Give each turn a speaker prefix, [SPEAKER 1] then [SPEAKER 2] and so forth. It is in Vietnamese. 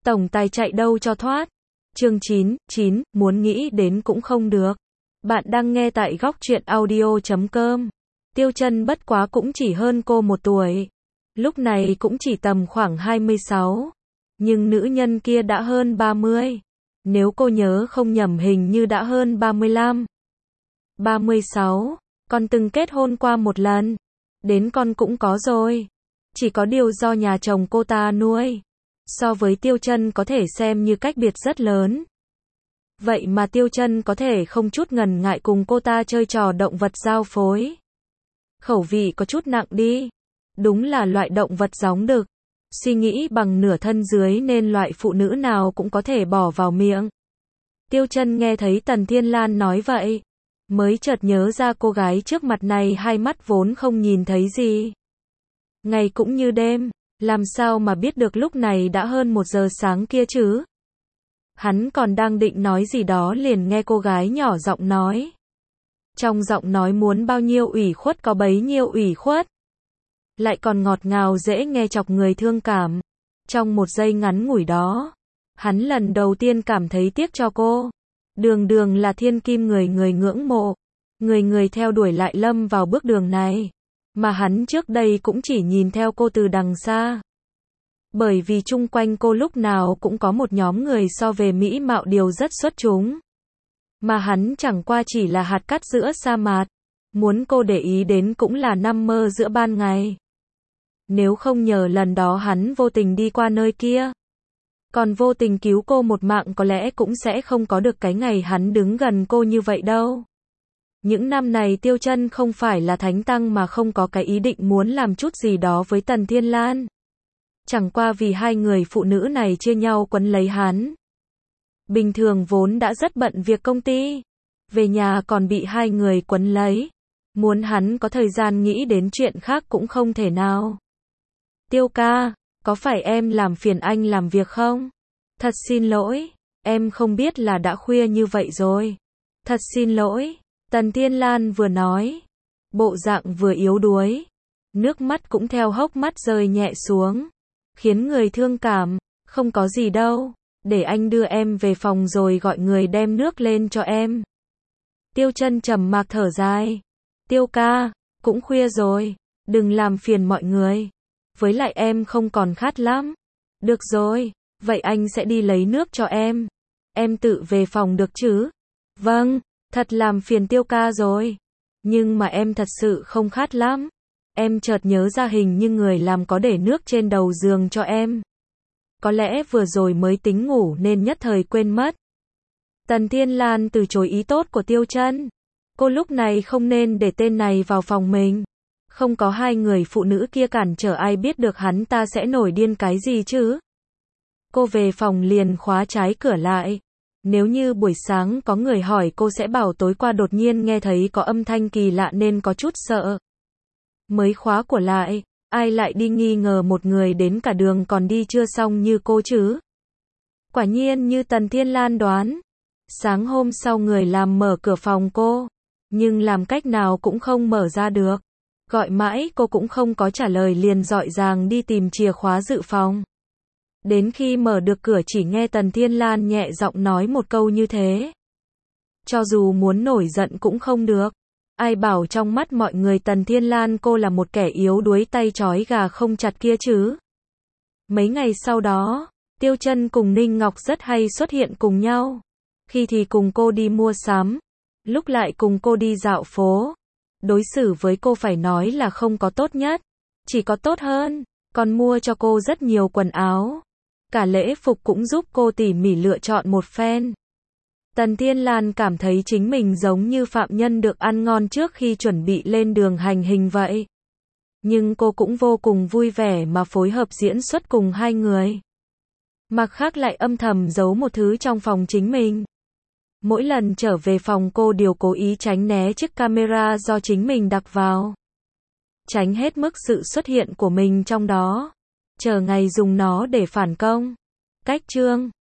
[SPEAKER 1] Tổng tài chạy đâu cho thoát. Chương 9, muốn nghĩ đến cũng không được. Bạn đang nghe tại góc truyện audio.com. Tiêu Chân bất quá cũng chỉ hơn cô 1 tuổi. Lúc này cũng chỉ tầm khoảng 26. Nhưng nữ nhân kia đã hơn 30. Nếu cô nhớ không nhầm hình như đã hơn 35. 36. Còn từng kết hôn qua 1 lần. Đến con cũng có rồi. Chỉ có điều do nhà chồng cô ta nuôi. So với Tiêu Chân có thể xem như cách biệt rất lớn. Vậy mà Tiêu Chân có thể không chút ngần ngại cùng cô ta chơi trò động vật giao phối. Khẩu vị có chút nặng đi. Đúng là loại động vật gióng đực. Suy nghĩ bằng nửa thân dưới nên loại phụ nữ nào cũng có thể bỏ vào miệng. Tiêu Chân nghe thấy Tần Thiên Lan nói vậy, mới chợt nhớ ra cô gái trước mặt này hai mắt vốn không nhìn thấy gì. Ngày cũng như đêm, làm sao mà biết được lúc này đã hơn 1 giờ sáng kia chứ? Hắn còn đang định nói gì đó liền nghe cô gái nhỏ giọng nói. Trong giọng nói muốn bao nhiêu ủy khuất có bấy nhiêu ủy khuất. Lại còn ngọt ngào dễ nghe chọc người thương cảm. Trong 1 giây ngắn ngủi đó, hắn lần đầu tiên cảm thấy tiếc cho cô. Đường đường là thiên kim người người ngưỡng mộ. Người người theo đuổi lại lâm vào bước đường này. Mà hắn trước đây cũng chỉ nhìn theo cô từ đằng xa. Bởi vì chung quanh cô lúc nào cũng có một nhóm người so về mỹ mạo đều rất xuất chúng. Mà hắn chẳng qua chỉ là hạt cát giữa sa mạc. Muốn cô để ý đến cũng là nằm mơ giữa ban ngày. Nếu không nhờ lần đó hắn vô tình đi qua nơi kia. Còn vô tình cứu cô một mạng có lẽ cũng sẽ không có được cái ngày hắn đứng gần cô như vậy đâu. Những năm này Tiêu Chân không phải là thánh tăng mà không có cái ý định muốn làm chút gì đó với Tần Thiên Lan. Chẳng qua vì hai người phụ nữ này chia nhau quấn lấy hắn. Bình thường vốn đã rất bận việc công ty. Về nhà còn bị hai người quấn lấy. Muốn hắn có thời gian nghĩ đến chuyện khác cũng không thể nào. Tiêu ca, có phải em làm phiền anh làm việc không? Thật xin lỗi, em không biết là đã khuya như vậy rồi. Thật xin lỗi, Tần Thiên Lan vừa nói. Bộ dạng vừa yếu đuối. Nước mắt cũng theo hốc mắt rơi nhẹ xuống. Khiến người thương cảm, không có gì đâu. Để anh đưa em về phòng rồi gọi người đem nước lên cho em. Tiêu Chân trầm mặc thở dài. Tiêu ca, cũng khuya rồi, đừng làm phiền mọi người. Với lại em không còn khát lắm. Được rồi, vậy anh sẽ đi lấy nước cho em. Em tự về phòng được chứ? Vâng, thật làm phiền Tiêu ca rồi. Nhưng mà em thật sự không khát lắm. Em chợt nhớ ra hình như người làm có để nước trên đầu giường cho em. Có lẽ vừa rồi mới tính ngủ nên nhất thời quên mất. Tần Thiên Lan từ chối ý tốt của Tiêu Chân. Cô lúc này không nên để tên này vào phòng mình. Không có hai người phụ nữ kia cản trở ai biết được hắn ta sẽ nổi điên cái gì chứ. Cô về phòng liền khóa trái cửa lại. Nếu như buổi sáng có người hỏi cô sẽ bảo tối qua đột nhiên nghe thấy có âm thanh kỳ lạ nên có chút sợ. Mới khóa cửa lại, ai lại đi nghi ngờ một người đến cả đường còn đi chưa xong như cô chứ. Quả nhiên như Tần Thiên Lan đoán. Sáng hôm sau người làm mở cửa phòng cô. Nhưng làm cách nào cũng không mở ra được. Gọi mãi cô cũng không có trả lời liền dọi dàng đi tìm chìa khóa dự phòng. Đến khi mở được cửa chỉ nghe Tần Thiên Lan nhẹ giọng nói một câu như thế. Cho dù muốn nổi giận cũng không được. Ai bảo trong mắt mọi người Tần Thiên Lan cô là một kẻ yếu đuối tay trói gà không chặt kia chứ. Mấy ngày sau đó, Tiêu Chân cùng Ninh Ngọc rất hay xuất hiện cùng nhau. Khi thì cùng cô đi mua sắm, lúc lại cùng cô đi dạo phố. Đối xử với cô phải nói là không có tốt nhất, chỉ có tốt hơn, còn mua cho cô rất nhiều quần áo. Cả lễ phục cũng giúp cô tỉ mỉ lựa chọn một phen. Tần Thiên Lan cảm thấy chính mình giống như phạm nhân được ăn ngon trước khi chuẩn bị lên đường hành hình vậy. Nhưng cô cũng vô cùng vui vẻ mà phối hợp diễn xuất cùng hai người. Mặt khác lại âm thầm giấu một thứ trong phòng chính mình. Mỗi lần trở về phòng cô đều cố ý tránh né chiếc camera do chính mình đặt vào. Tránh hết mức sự xuất hiện của mình trong đó. Chờ ngày dùng nó để phản công. Cách chương